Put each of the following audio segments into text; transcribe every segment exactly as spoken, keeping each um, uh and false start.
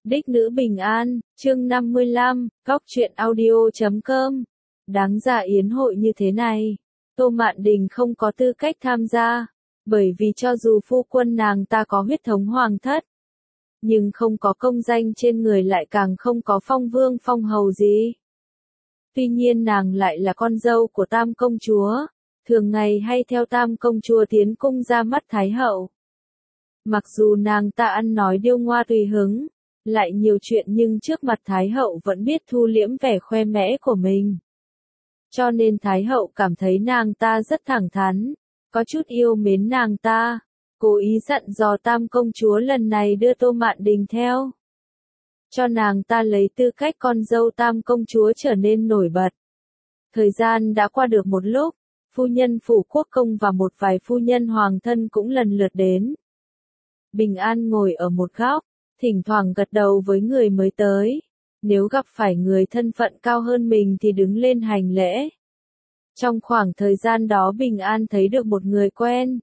Đích nữ bình an, chương năm mươi lăm, góc truyện audio chấm com. Đáng ra yến hội như thế này, Tô Mạn Đình không có tư cách tham gia, bởi vì cho dù phu quân nàng ta có huyết thống hoàng thất, nhưng không có công danh trên người lại càng không có phong vương phong hầu gì. Tuy nhiên nàng lại là con dâu của Tam công chúa, thường ngày hay theo Tam công chúa tiến cung ra mắt Thái hậu. Mặc dù nàng ta ăn nói điêu ngoa tùy hứng, lại nhiều chuyện nhưng trước mặt Thái hậu vẫn biết thu liễm vẻ khoe mẽ của mình. Cho nên Thái hậu cảm thấy nàng ta rất thẳng thắn, có chút yêu mến nàng ta, cố ý dặn dò Tam công chúa lần này đưa Tô Mạn Đình theo, cho nàng ta lấy tư cách con dâu Tam công chúa trở nên nổi bật. Thời gian đã qua được một lúc, phu nhân phủ quốc công và một vài phu nhân hoàng thân cũng lần lượt đến. Bình An ngồi ở một góc, thỉnh thoảng gật đầu với người mới tới. Nếu gặp phải người thân phận cao hơn mình thì đứng lên hành lễ. Trong khoảng thời gian đó Bình An thấy được một người quen.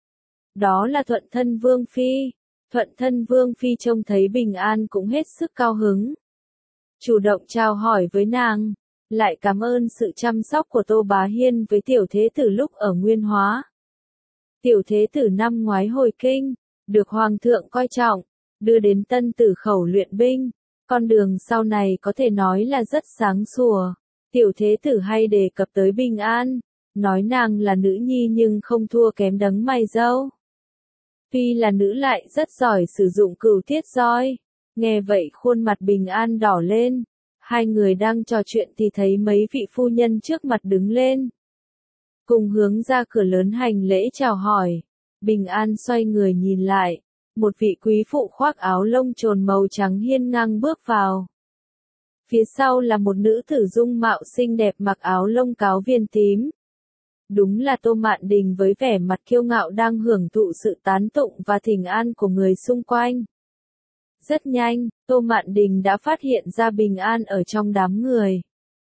Đó là Thuận Thân Vương Phi. Thuận Thân Vương Phi trông thấy Bình An cũng hết sức cao hứng. Chủ động chào hỏi với nàng, lại cảm ơn sự chăm sóc của Tô Bá Hiên với tiểu thế tử lúc ở Nguyên Hóa. Tiểu thế tử năm ngoái hồi kinh, được Hoàng thượng coi trọng, đưa đến Tân Tử khẩu luyện binh. Con đường sau này có thể nói là rất sáng sủa. Tiểu thế tử hay đề cập tới Bình An, nói nàng là nữ nhi nhưng không thua kém đấng mày râu. Tuy là nữ lại rất giỏi sử dụng cửu tiết roi. Nghe vậy khuôn mặt Bình An đỏ lên. Hai người đang trò chuyện thì thấy mấy vị phu nhân trước mặt đứng lên, cùng hướng ra cửa lớn hành lễ chào hỏi. Bình An xoay người nhìn lại, một vị quý phụ khoác áo lông trồn màu trắng hiên ngang bước vào. Phía sau là một nữ tử dung mạo xinh đẹp mặc áo lông cáo viền tím. Đúng là Tô Mạn Đình với vẻ mặt kiêu ngạo đang hưởng thụ sự tán tụng và thỉnh an của người xung quanh. Rất nhanh, Tô Mạn Đình đã phát hiện ra Bình An ở trong đám người.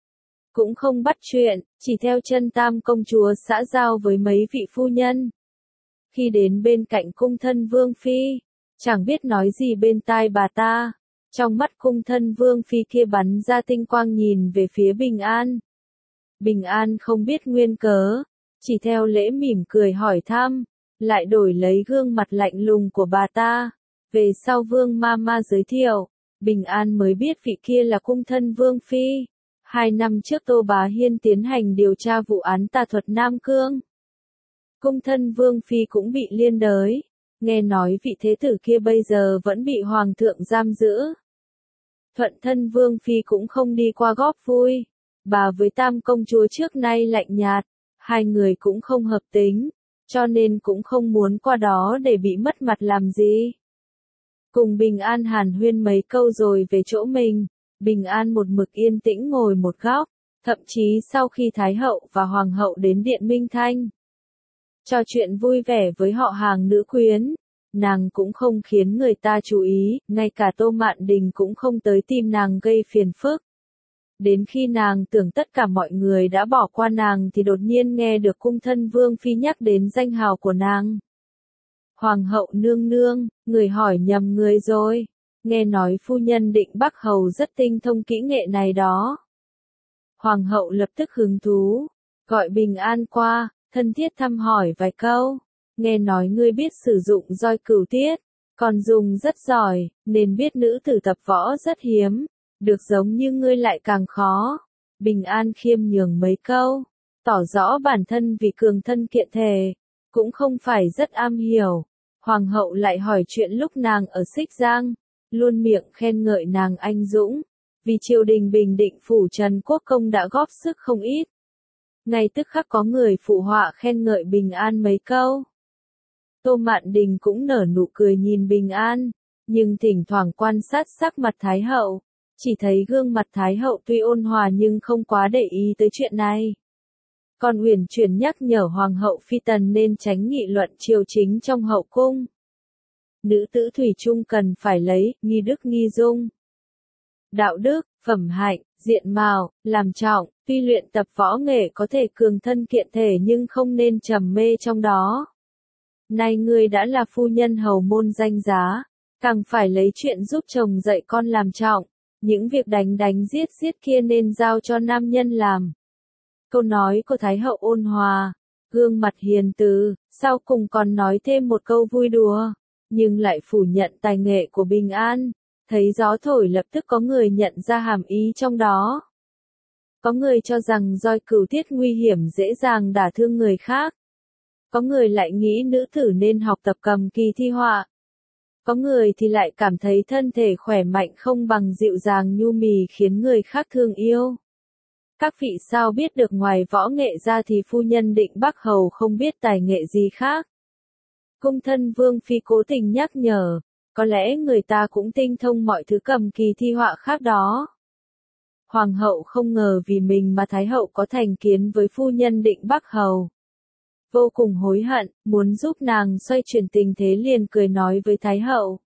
Cũng không bắt chuyện, chỉ theo chân Tam công chúa xã giao với mấy vị phu nhân. Khi đến bên cạnh cung thân Vương Phi, chẳng biết nói gì bên tai bà ta. Trong mắt cung thân Vương Phi kia bắn ra tinh quang nhìn về phía Bình An. Bình An không biết nguyên cớ, chỉ theo lễ mỉm cười hỏi thăm, lại đổi lấy gương mặt lạnh lùng của bà ta. Về sau Vương Mama giới thiệu, Bình An mới biết vị kia là cung thân Vương Phi. Hai năm trước Tô Bá Hiên tiến hành điều tra vụ án tà thuật Nam Cương. Cung thân Vương Phi cũng bị liên đới. Nghe nói vị thế tử kia bây giờ vẫn bị Hoàng thượng giam giữ. Thuận Thân Vương Phi cũng không đi qua góp vui. Bà với Tam công chúa trước nay lạnh nhạt, hai người cũng không hợp tính, cho nên cũng không muốn qua đó để bị mất mặt làm gì. Cùng Bình An hàn huyên mấy câu rồi về chỗ mình, Bình An một mực yên tĩnh ngồi một góc, thậm chí sau khi Thái hậu và Hoàng hậu đến Điện Minh Thanh, trò chuyện vui vẻ với họ hàng nữ quyến, nàng cũng không khiến người ta chú ý, ngay cả Tô Mạn Đình cũng không tới tìm nàng gây phiền phức. Đến khi nàng tưởng tất cả mọi người đã bỏ qua nàng thì đột nhiên nghe được cung thân Vương Phi nhắc đến danh hào của nàng. Hoàng hậu nương nương, người hỏi nhầm người rồi, nghe nói phu nhân Định Bắc hầu rất tinh thông kỹ nghệ này đó. Hoàng hậu lập tức hứng thú, gọi Bình An qua, thân thiết thăm hỏi vài câu, nghe nói ngươi biết sử dụng roi cửu tiết, còn dùng rất giỏi, nên biết nữ tử tập võ rất hiếm, được giống như ngươi lại càng khó. Bình An khiêm nhường mấy câu, tỏ rõ bản thân vì cường thân kiện thể, cũng không phải rất am hiểu. Hoàng hậu lại hỏi chuyện lúc nàng ở Xích Giang, luôn miệng khen ngợi nàng anh dũng, vì triều đình Bình Định phủ Trần Quốc Công đã góp sức không ít. Ngay tức khắc có người phụ họa khen ngợi Bình An mấy câu. Tô Mạn Đình cũng nở nụ cười nhìn Bình An, nhưng thỉnh thoảng quan sát sắc mặt Thái hậu, chỉ thấy gương mặt Thái hậu tuy ôn hòa nhưng không quá để ý tới chuyện này. Còn uyển chuyển nhắc nhở Hoàng hậu Phi Tần nên tránh nghị luận triều chính trong hậu cung. Nữ tử thủy chung cần phải lấy nghi đức nghi dung, đạo đức, phẩm hạnh, diện mạo, làm trọng. Tuy luyện tập võ nghệ có thể cường thân kiện thể nhưng không nên trầm mê trong đó. Nay ngươi đã là phu nhân hầu môn danh giá, càng phải lấy chuyện giúp chồng dạy con làm trọng, những việc đánh đánh giết giết kia nên giao cho nam nhân làm. Câu nói của Thái hậu ôn hòa, gương mặt hiền từ, sau cùng còn nói thêm một câu vui đùa, nhưng lại phủ nhận tài nghệ của Bình An. Thấy gió thổi lập tức có người nhận ra hàm ý trong đó. Có người cho rằng roi cửu tiết nguy hiểm dễ dàng đả thương người khác. Có người lại nghĩ nữ tử nên học tập cầm kỳ thi họa. Có người thì lại cảm thấy thân thể khỏe mạnh không bằng dịu dàng nhu mì khiến người khác thương yêu. Các vị sao biết được ngoài võ nghệ ra thì phu nhân Định Bắc Hầu không biết tài nghệ gì khác. Cung thân Vương Phi cố tình nhắc nhở, có lẽ người ta cũng tinh thông mọi thứ cầm kỳ thi họa khác đó. Hoàng hậu không ngờ vì mình mà Thái hậu có thành kiến với phu nhân Định Bắc Hầu. Vô cùng hối hận, muốn giúp nàng xoay chuyển tình thế liền cười nói với Thái hậu.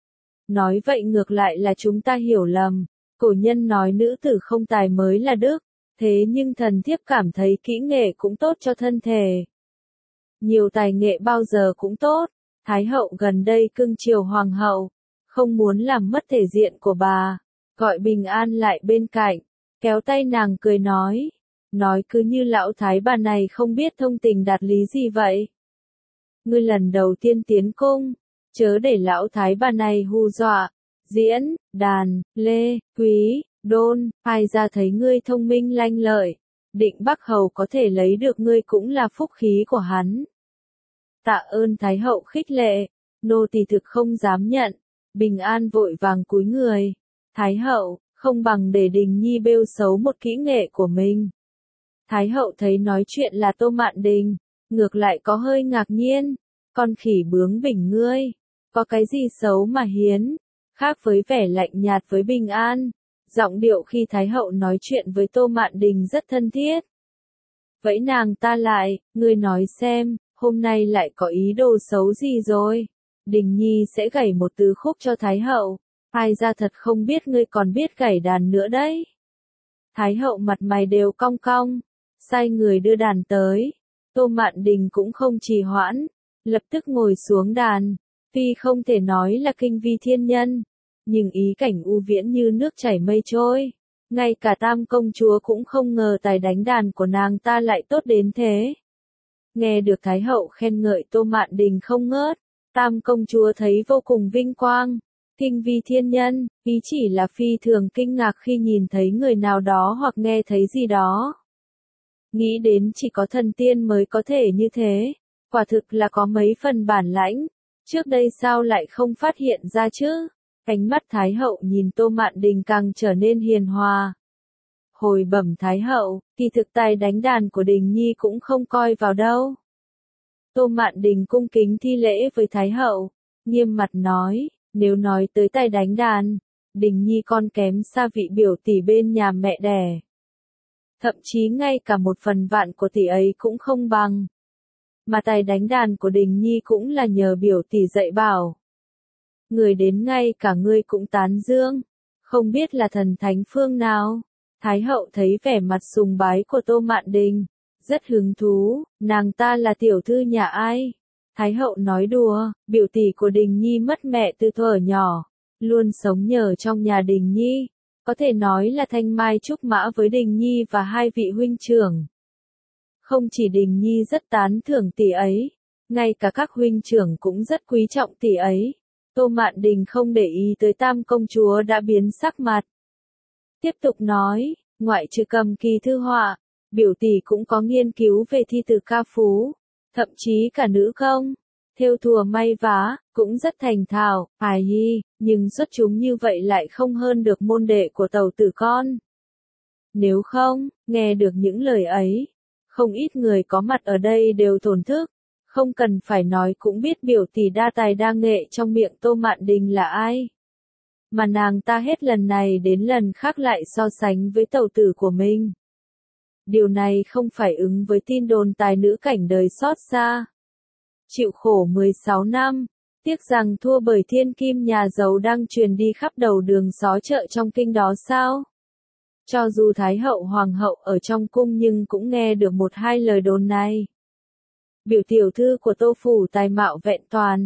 Nói vậy ngược lại là chúng ta hiểu lầm, cổ nhân nói nữ tử không tài mới là đức, thế nhưng thần thiếp cảm thấy kỹ nghệ cũng tốt cho thân thể. Nhiều tài nghệ bao giờ cũng tốt, Thái hậu gần đây cưng chiều hoàng hậu, không muốn làm mất thể diện của bà, gọi Bình An lại bên cạnh, kéo tay nàng cười nói. Nói cứ như lão thái bà này không biết thông tình đạt lý gì vậy. Ngươi lần đầu tiên tiến cung, chớ để lão thái bà này hù dọa. Diễn, đàn, lê, quý, đôn, ai ra thấy ngươi thông minh lanh lợi. Định Bắc Hầu có thể lấy được ngươi cũng là phúc khí của hắn. Tạ ơn Thái hậu khích lệ, nô tỳ thực không dám nhận. Bình An vội vàng cúi người. Thái hậu, không bằng để Đình Nhi bêu xấu một kỹ nghệ của mình. Thái hậu thấy nói chuyện là Tô Mạn Đình, ngược lại có hơi ngạc nhiên, con khỉ bướng bỉnh ngươi, có cái gì xấu mà hiến, khác với vẻ lạnh nhạt với Bình An, giọng điệu khi Thái hậu nói chuyện với Tô Mạn Đình rất thân thiết. Vẫy nàng ta lại, ngươi nói xem, hôm nay lại có ý đồ xấu gì rồi, Đình Nhi sẽ gảy một tứ khúc cho Thái hậu, ai ra thật không biết ngươi còn biết gảy đàn nữa đấy. Thái hậu mặt mày đều cong cong. Sai người đưa đàn tới, Tô Mạn Đình cũng không trì hoãn, lập tức ngồi xuống đàn, tuy không thể nói là kinh vi thiên nhân, nhưng ý cảnh u viễn như nước chảy mây trôi, ngay cả Tam công chúa cũng không ngờ tài đánh đàn của nàng ta lại tốt đến thế. Nghe được Thái hậu khen ngợi Tô Mạn Đình không ngớt, Tam công chúa thấy vô cùng vinh quang. Kinh vi thiên nhân, ý chỉ là phi thường kinh ngạc khi nhìn thấy người nào đó hoặc nghe thấy gì đó. Nghĩ đến chỉ có thần tiên mới có thể như thế, quả thực là có mấy phần bản lãnh, trước đây sao lại không phát hiện ra chứ? Ánh mắt Thái hậu nhìn Tô Mạn Đình càng trở nên hiền hòa. Hồi bẩm Thái hậu, kỳ thực tài đánh đàn của Đình Nhi cũng không coi vào đâu. Tô Mạn Đình cung kính thi lễ với Thái hậu, nghiêm mặt nói, nếu nói tới tài đánh đàn, Đình Nhi con kém xa vị biểu tỷ bên nhà mẹ đẻ. Thậm chí ngay cả một phần vạn của tỷ ấy cũng không bằng. Mà tài đánh đàn của Đình Nhi cũng là nhờ biểu tỷ dạy bảo. Người đến ngay cả ngươi cũng tán dương, không biết là thần thánh phương nào. Thái hậu thấy vẻ mặt sùng bái của Tô Mạn Đình, rất hứng thú, nàng ta là tiểu thư nhà ai? Thái hậu nói đùa, biểu tỷ của Đình Nhi mất mẹ từ thuở nhỏ, luôn sống nhờ trong nhà Đình Nhi. Có thể nói là thanh mai trúc mã với Đình Nhi và hai vị huynh trưởng. Không chỉ Đình Nhi rất tán thưởng tỷ ấy, ngay cả các huynh trưởng cũng rất quý trọng tỷ ấy. Tô Mạn Đình không để ý tới Tam công chúa đã biến sắc mặt. Tiếp tục nói, ngoại trừ cầm kỳ thư họa, biểu tỷ cũng có nghiên cứu về thi từ ca phú, thậm chí cả nữ công, thêu thùa may vá, cũng rất thành thạo, hài hi, nhưng xuất chúng như vậy lại không hơn được môn đệ của tẩu tử con. Nếu không, nghe được những lời ấy, không ít người có mặt ở đây đều thổn thức, không cần phải nói cũng biết biểu tỷ đa tài đa nghệ trong miệng Tô Mạn Đình là ai. Mà nàng ta hết lần này đến lần khác lại so sánh với tẩu tử của mình. Điều này không phải ứng với tin đồn tài nữ cảnh đời xót xa. Chịu khổ mười sáu năm, tiếc rằng thua bởi thiên kim nhà giàu đang truyền đi khắp đầu đường xó chợ trong kinh đó sao? Cho dù Thái hậu hoàng hậu ở trong cung nhưng cũng nghe được một hai lời đồn này. Biểu tiểu thư của Tô phủ tài mạo vẹn toàn,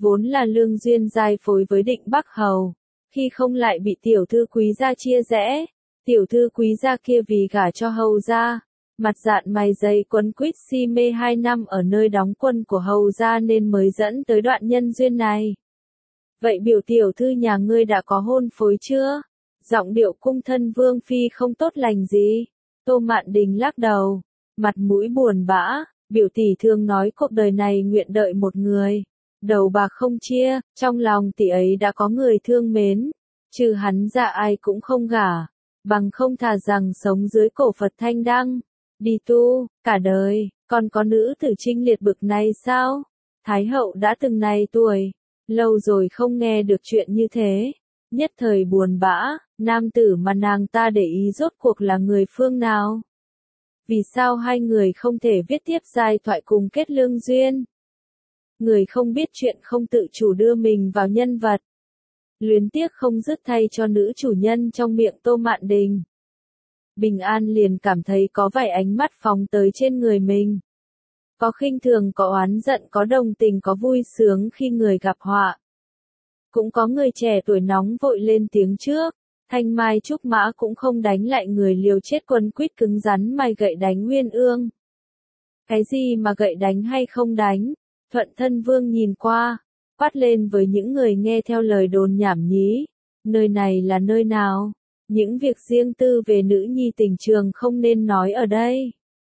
Vốn là lương duyên giai phối với Định Bắc Hầu, khi không lại bị tiểu thư quý gia chia rẽ. Tiểu thư quý gia kia vì gả cho hầu gia, mặt dạn mày dày quấn quýt si mê hai năm ở nơi đóng quân của hầu gia nên mới dẫn tới đoạn nhân duyên này. Vậy biểu tiểu thư nhà ngươi đã có hôn phối chưa? Giọng điệu cung thân vương phi không tốt lành gì. Tô Mạn Đình lắc đầu, mặt mũi buồn bã, biểu tỷ thường nói cuộc đời này nguyện đợi một người. Đầu bạc không chia, trong lòng tỷ ấy đã có người thương mến, trừ hắn ra ai cũng không gả, bằng không thà rằng sống dưới cổ Phật Thanh Đăng, đi tu, cả đời, còn có nữ tử trinh liệt bực này sao? Thái hậu đã từng này tuổi, lâu rồi không nghe được chuyện như thế, nhất thời buồn bã, nam tử mà nàng ta để ý rốt cuộc là người phương nào? Vì sao hai người không thể viết tiếp giai thoại cùng kết lương duyên? Người không biết chuyện không tự chủ đưa mình vào nhân vật. Luyến tiếc không dứt thay cho nữ chủ nhân trong miệng Tô Mạn Đình. Bình An liền cảm thấy có vài ánh mắt phóng tới trên người mình. Có khinh thường, có oán giận, có đồng tình, có vui sướng khi người gặp họa. Cũng có người trẻ tuổi nóng vội lên tiếng trước. Thanh Mai Trúc Mã cũng không đánh lại người liều chết quấn quýt cứng rắn mày gậy đánh Nguyên Ương. Cái gì mà gậy đánh hay không đánh? Thuận Thân Vương nhìn qua, quát lên với những người nghe theo lời đồn nhảm nhí. Nơi này là nơi nào? Những việc riêng tư về nữ nhi tình trường không nên nói ở đây.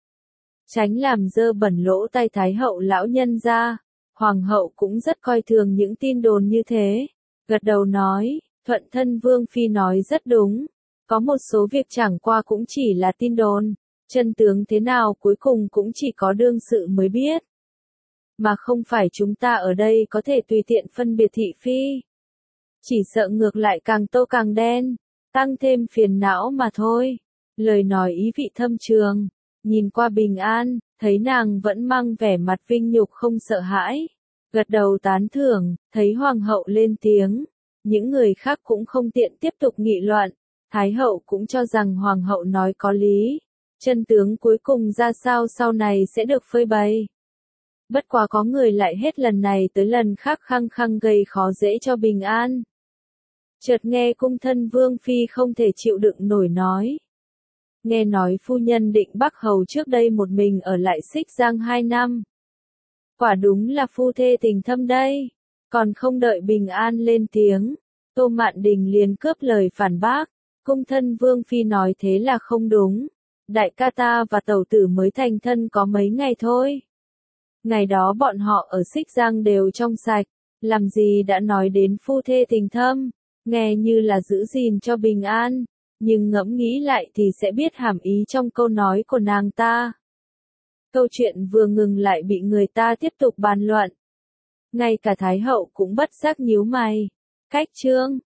Tránh làm dơ bẩn lỗ tai Thái hậu lão nhân ra. Hoàng hậu cũng rất coi thường những tin đồn như thế. Gật đầu nói, Thuận Thân Vương phi nói rất đúng. Có một số việc chẳng qua cũng chỉ là tin đồn. Chân tướng thế nào cuối cùng cũng chỉ có đương sự mới biết. Mà không phải chúng ta ở đây có thể tùy tiện phân biệt thị phi. Chỉ sợ ngược lại càng tô càng đen, tăng thêm phiền não mà thôi. Lời nói ý vị thâm trường, nhìn qua Bình An, thấy nàng vẫn mang vẻ mặt vinh nhục không sợ hãi. Gật đầu tán thưởng, thấy hoàng hậu lên tiếng. Những người khác cũng không tiện tiếp tục nghị luận. Thái hậu cũng cho rằng hoàng hậu nói có lý. Chân tướng cuối cùng ra sao sau này sẽ được phơi bày. Bất quá có người lại hết lần này tới lần khác khăng khăng gây khó dễ cho Bình An. Chợt nghe cung thân Vương phi không thể chịu đựng nổi nói. Nghe nói phu nhân Định Bắc Hầu trước đây một mình ở lại Xích Giang hai năm. Quả đúng là phu thê tình thâm đây. Còn không đợi Bình An lên tiếng, Tô Mạn Đình liền cướp lời phản bác. Cung thân Vương phi nói thế là không đúng. Đại ca ta và tẩu tử mới thành thân có mấy ngày thôi. Ngày đó bọn họ ở Xích Giang đều trong sạch, làm gì đã nói đến phu thê tình thâm, nghe như là giữ gìn cho Bình An, nhưng ngẫm nghĩ lại thì sẽ biết hàm ý trong câu nói của nàng ta. Câu chuyện vừa ngừng lại bị người ta tiếp tục bàn luận. Ngay cả Thái hậu cũng bất giác nhíu mày. Cách chương